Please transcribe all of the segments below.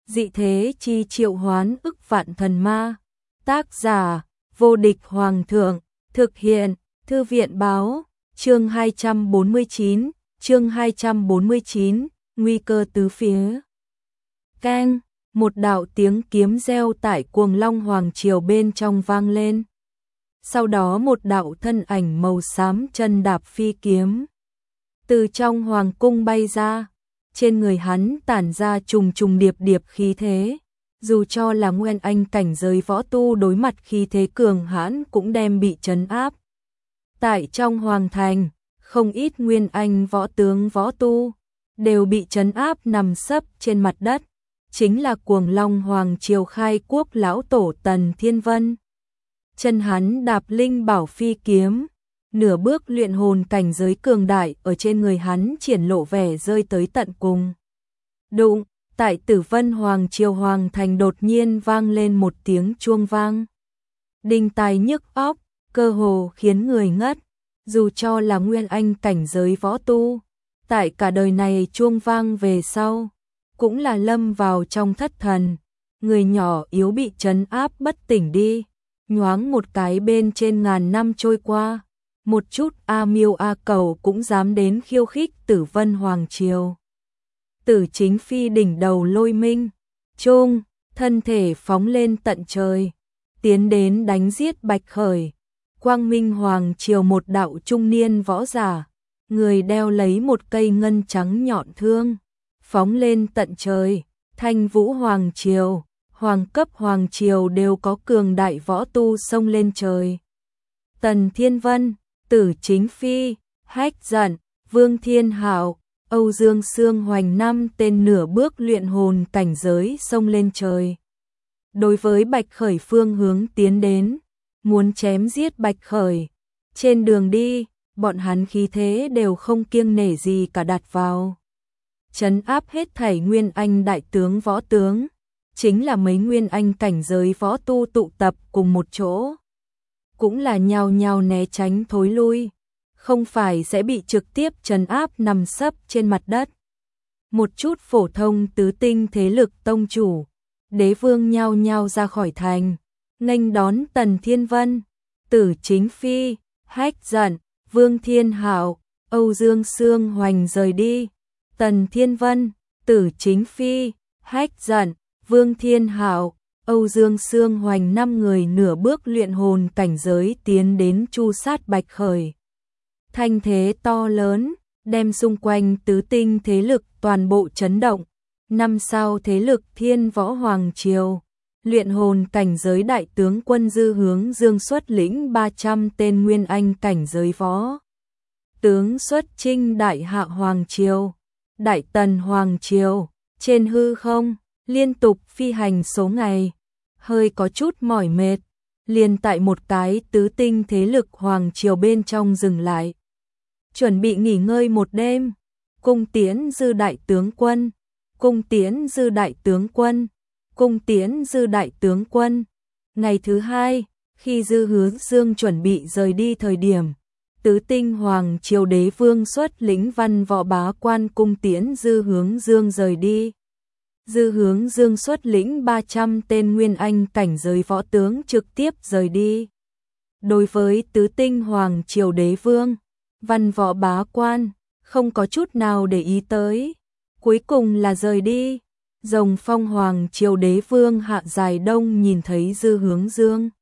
dị thế chi triệu hoán ức vạn thần ma. Tác giả, vô địch hoàng thượng, thực hiện, thư viện báo, chương 249, nguy cơ tứ phía. Keng, một đạo tiếng kiếm reo tại Cuồng Long Hoàng Triều bên trong vang lên. Sau đó một đạo thân ảnh màu xám chân đạp phi kiếm từ trong hoàng cung bay ra, trên người hắn tản ra trùng trùng điệp điệp khí thế, dù cho là nguyên anh cảnh giới võ tu đối mặt khí thế cường hãn cũng đem bị trấn áp. Tại trong hoàng thành, không ít nguyên anh võ tướng võ tu đều bị trấn áp nằm sấp trên mặt đất, chính là Cuồng Long Hoàng Triều khai quốc lão tổ Tần Thiên Vân. Chân hắn đạp linh bảo phi kiếm, nửa bước luyện hồn cảnh giới cường đại ở trên người hắn triển lộ vẻ rơi tới tận cùng. Đụng, tại Tử Vân Hoàng Triều hoàng thành đột nhiên vang lên một tiếng chuông vang. Đinh tai nhức óc, cơ hồ khiến người ngất, dù cho là nguyên anh cảnh giới võ tu, tại cả đời này chuông vang về sau, cũng là lâm vào trong thất thần, người nhỏ yếu bị trấn áp bất tỉnh đi, nhoáng một cái bên trên ngàn năm trôi qua, một chút A Miêu A Cầu cũng dám đến khiêu khích Tử Vân Hoàng Triều. Tử Chính Phi đỉnh đầu lôi minh, trung, thân thể phóng lên tận trời, tiến đến đánh giết Bạch Khởi. Quang Minh Hoàng Triều một đạo trung niên võ giả, người đeo lấy một cây ngân trắng nhọn thương, phóng lên tận trời. Thanh Vũ Hoàng Triều, hoàng cấp Hoàng Triều đều có cường đại võ tu xông lên trời. Tần Thiên Vân, Tử Chính Phi, Hách Giận, Vương Thiên Hạo, Âu Dương Sương Hoành năm tên nửa bước luyện hồn cảnh giới xông lên trời. Đối với Bạch Khởi phương hướng tiến đến, muốn chém giết Bạch Khởi. Trên đường đi, bọn hắn khí thế đều không kiêng nể gì cả đặt vào. Trấn áp hết thảy nguyên anh đại tướng võ tướng, chính là mấy nguyên anh cảnh giới võ tu tụ tập cùng một chỗ. Cũng là nhao nhao né tránh thối lui, không phải sẽ bị trực tiếp trấn áp nằm sấp trên mặt đất. Một chút phổ thông tứ tinh thế lực tông chủ, đế vương nhao nhao ra khỏi thành, nghênh đón Tần Thiên Vân, Tử Chính Phi, Hách Giận, Vương Thiên Hạo, Âu Dương Sương Hoành rời đi. Tần Thiên Vân, Tử Chính Phi, Hách Giận, Vương Thiên Hạo, Âu Dương Sương Hoành 5 người nửa bước luyện hồn cảnh giới tiến đến tru sát Bạch Khởi. Thanh thế to lớn, đem xung quanh tứ tinh thế lực toàn bộ chấn động. Năm sao thế lực Thiên Võ Hoàng Triều, luyện hồn cảnh giới đại tướng quân Dư Hướng Dương xuất lĩnh 300 tên nguyên anh cảnh giới võ tướng xuất chinh Đại Hạ Hoàng Triều, Đại Tần Hoàng Triều, trên hư không, liên tục phi hành số ngày, hơi có chút mỏi mệt, liền tại một cái tứ tinh thế lực Hoàng Triều bên trong dừng lại. Chuẩn bị nghỉ ngơi một đêm, cung tiễn Dư đại tướng quân, cung tiễn Dư đại tướng quân, cung tiễn Dư đại tướng quân. Ngày thứ hai, khi Dư Hướng Dương chuẩn bị rời đi thời điểm, tứ tinh Hoàng Triều đế vương xuất lĩnh văn võ bá quan cung tiễn Dư Hướng Dương rời đi. Dư Hướng Dương xuất lĩnh 300 tên nguyên anh cảnh giới võ tướng trực tiếp rời đi. Đối với tứ tinh Hoàng Triều đế vương, văn võ bá quan, không có chút nào để ý tới. Cuối cùng là rời đi. Rồng Phong Hoàng Triều đế vương Hạ Dài Đông nhìn thấy Dư Hướng Dương.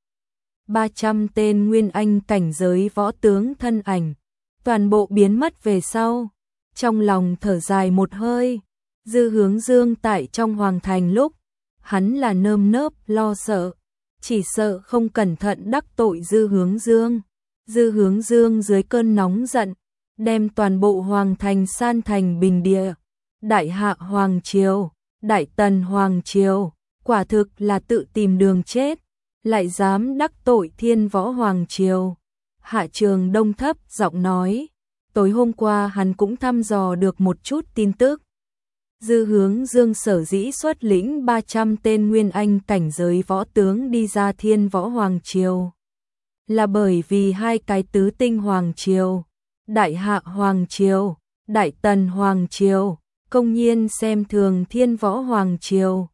300 tên nguyên anh cảnh giới võ tướng thân ảnh, toàn bộ biến mất về sau. Trong lòng thở dài một hơi, Dư Hướng Dương tại trong hoàng thành lúc, hắn là nơm nớp lo sợ, chỉ sợ không cẩn thận đắc tội Dư Hướng Dương. Dư Hướng Dương dưới cơn nóng giận, đem toàn bộ hoàng thành san thành bình địa. Đại Hạ Hoàng Triều, Đại Tần Hoàng Triều, quả thực là tự tìm đường chết, lại dám đắc tội Thiên Võ Hoàng Triều. Hạ Trường Đông thấp giọng nói, tối hôm qua hắn cũng thăm dò được một chút tin tức. Dư Hướng Dương sở dĩ xuất lĩnh 300 tên nguyên anh cảnh giới võ tướng đi ra Thiên Võ Hoàng Triều, là bởi vì hai cái tứ tinh Hoàng Triều, Đại Hạ Hoàng Triều, Đại Tần Hoàng Triều, công nhiên xem thường Thiên Võ Hoàng Triều,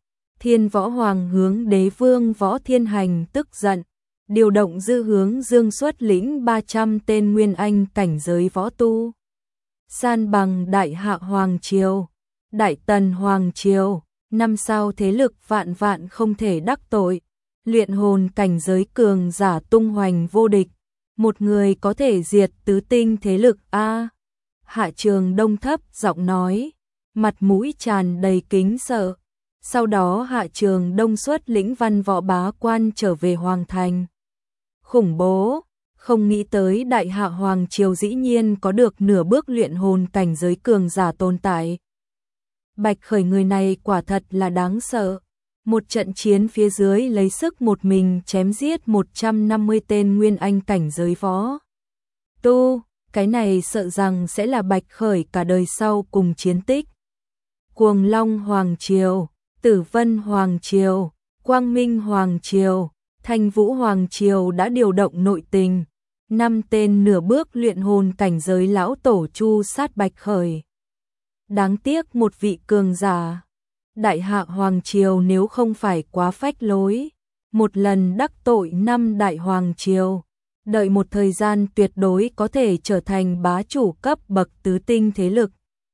Thiên Võ Hoàng hướng Đế Vương Võ Thiên Hành tức giận, điều động Dư Hướng Dương xuất lĩnh 300 tên nguyên anh cảnh giới võ tu. San bằng Đại Hạ Hoàng Triều, Đại Tần Hoàng Triều, năm sao thế lực vạn vạn không thể đắc tội, luyện hồn cảnh giới cường giả tung hoành vô địch, một người có thể diệt tứ tinh thế lực a. Hạ Trường Đông thấp giọng nói, mặt mũi tràn đầy kính sợ. Sau đó Hạ Trường Đông xuất lĩnh văn võ bá quan trở về Hoàng Thành. Khủng bố, không nghĩ tới Đại Hạ Hoàng Triều dĩ nhiên có được nửa bước luyện hồn cảnh giới cường giả tồn tại. Bạch Khởi người này quả thật là đáng sợ. Một trận chiến phía dưới lấy sức một mình chém giết 150 tên nguyên anh cảnh giới võ tu, cái này sợ rằng sẽ là Bạch Khởi cả đời sau cùng chiến tích. Cuồng Long Hoàng Triều, Tử Vân Hoàng Triều, Quang Minh Hoàng Triều, Thanh Vũ Hoàng Triều đã điều động nội tình, 5 tên nửa bước luyện hồn cảnh giới lão tổ chu sát Bạch Khởi. Đáng tiếc một vị cường giả. Đại Hạ Hoàng Triều nếu không phải quá phách lối, một lần đắc tội 5 Đại Hoàng Triều, đợi một thời gian tuyệt đối có thể trở thành bá chủ cấp bậc tứ tinh thế lực.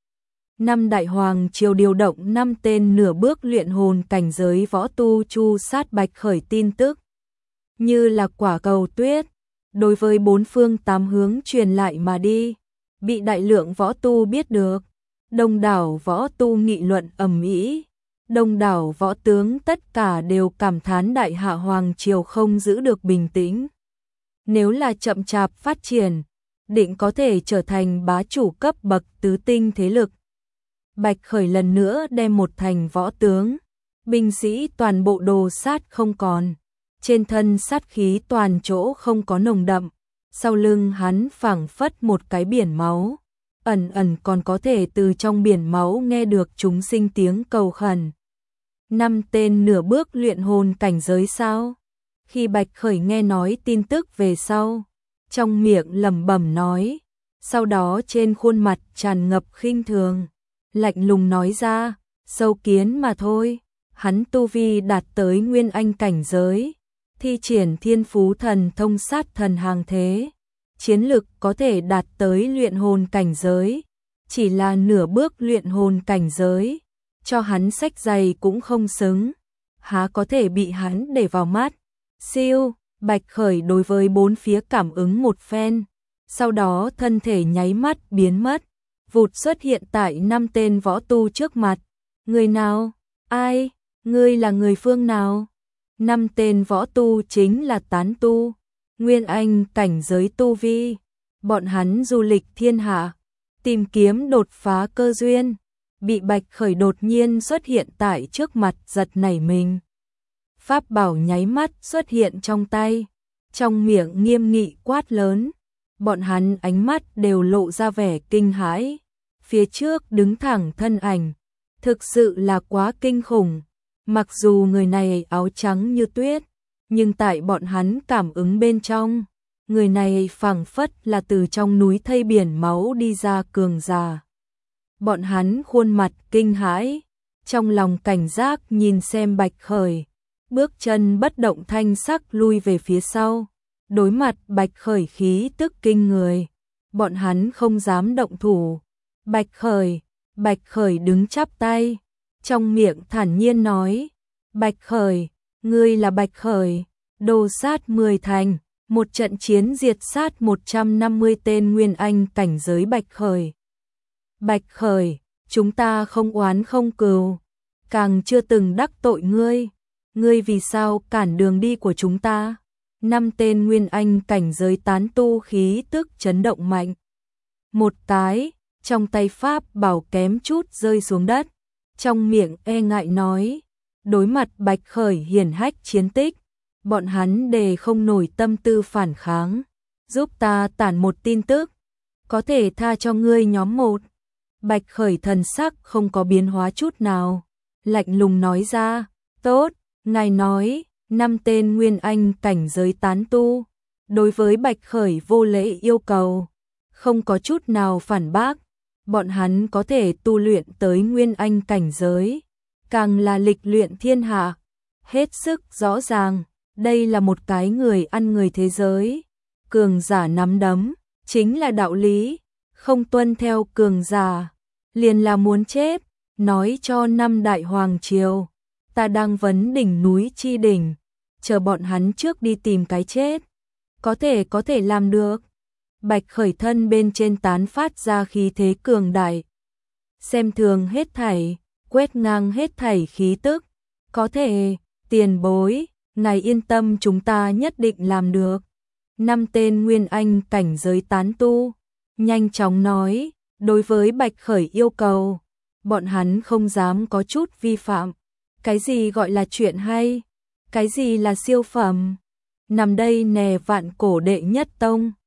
5 Đại Hoàng Triều điều động 5 tên nửa bước luyện hồn cảnh giới võ tu chu sát Bạch Khởi tin tức. Như là quả cầu tuyết, đối với bốn phương tám hướng truyền lại mà đi, bị đại lượng võ tu biết được. Đông đảo võ tu nghị luận ầm ĩ, đông đảo võ tướng tất cả đều cảm thán Đại Hạ Hoàng Triều không giữ được bình tĩnh. Nếu là chậm chạp phát triển, định có thể trở thành bá chủ cấp bậc tứ tinh thế lực. Bạch Khởi lần nữa đem một thành võ tướng, binh sĩ toàn bộ đồ sát không còn, trên thân sát khí toàn chỗ không có nồng đậm, sau lưng hắn phảng phất một cái biển máu. Ẩn ẩn còn có thể từ trong biển máu nghe được chúng sinh tiếng cầu khẩn. 5 tên nửa bước luyện hồn cảnh giới sao? Khi Bạch Khởi nghe nói tin tức về sau, trong miệng lẩm bẩm nói, sau đó trên khuôn mặt tràn ngập khinh thường, lạnh lùng nói ra, sâu kiến mà thôi, hắn tu vi đạt tới nguyên anh cảnh giới, thi triển thiên phú thần thông sát thần hàng thế. Chiến lực có thể đạt tới luyện hồn cảnh giới, chỉ là nửa bước luyện hồn cảnh giới, cho hắn sách giày cũng không xứng, há có thể bị hắn để vào mắt. Siêu, Bạch Khởi đối với bốn phía cảm ứng một phen, sau đó thân thể nháy mắt biến mất, vụt xuất hiện tại 5 tên võ tu trước mặt. Người nào? Ai? Ngươi là người phương nào? 5 tên võ tu chính là tán tu. Nguyên anh cảnh giới tu vi, bọn hắn du lịch thiên hạ, tìm kiếm đột phá cơ duyên, bị Bạch Khởi đột nhiên xuất hiện tại trước mặt giật nảy mình. Pháp bảo nháy mắt xuất hiện trong tay, trong miệng nghiêm nghị quát lớn, bọn hắn ánh mắt đều lộ ra vẻ kinh hãi, phía trước đứng thẳng thân ảnh, thực sự là quá kinh khủng, mặc dù người này áo trắng như tuyết, nhưng tại bọn hắn cảm ứng bên trong, người này phảng phất là từ trong núi thây biển máu đi ra cường giả. Bọn hắn khuôn mặt kinh hãi, trong lòng cảnh giác nhìn xem Bạch Khởi, bước chân bất động thanh sắc lui về phía sau, đối mặt Bạch Khởi khí tức kinh người, bọn hắn không dám động thủ. Bạch Khởi đứng chắp tay, trong miệng thản nhiên nói, Bạch Khởi, ngươi là Bạch Khởi, đồ sát 10 thành, một trận chiến diệt sát 150 tên nguyên anh cảnh giới Bạch Khởi. Bạch Khởi, chúng ta không oán không cừu, càng chưa từng đắc tội ngươi, ngươi vì sao cản đường đi của chúng ta? 5 tên nguyên anh cảnh giới tán tu khí tức chấn động mạnh. Một cái, trong tay pháp bảo kém chút rơi xuống đất, trong miệng e ngại nói, đối mặt Bạch Khởi hiển hách chiến tích, bọn hắn đề không nổi tâm tư phản kháng, giúp ta tản một tin tức, có thể tha cho ngươi nhóm một. Bạch Khởi thần sắc không có biến hóa chút nào, lạnh lùng nói ra, tốt, ngài nói, 5 tên nguyên anh cảnh giới tán tu, đối với Bạch Khởi vô lễ yêu cầu, không có chút nào phản bác, bọn hắn có thể tu luyện tới nguyên anh cảnh giới, càng là lịch luyện thiên hạ, hết sức rõ ràng, đây là một cái người ăn người thế giới, cường giả nắm đấm, chính là đạo lý, không tuân theo cường giả, liền là muốn chết, nói cho năm đại hoàng triều, ta đang vấn đỉnh núi chi đỉnh, chờ bọn hắn trước đi tìm cái chết, có thể làm được. Bạch Khởi thân bên trên tán phát ra khí thế cường đại, xem thường hết thảy, quét ngang hết thảy khí tức, có thể, tiền bối, ngài yên tâm chúng ta nhất định làm được. Năm tên nguyên anh cảnh giới tán tu, nhanh chóng nói, đối với Bạch Khởi yêu cầu, bọn hắn không dám có chút vi phạm. Cái gì gọi là chuyện hay? Cái gì là siêu phẩm? Nằm đây nè vạn cổ đệ nhất tông,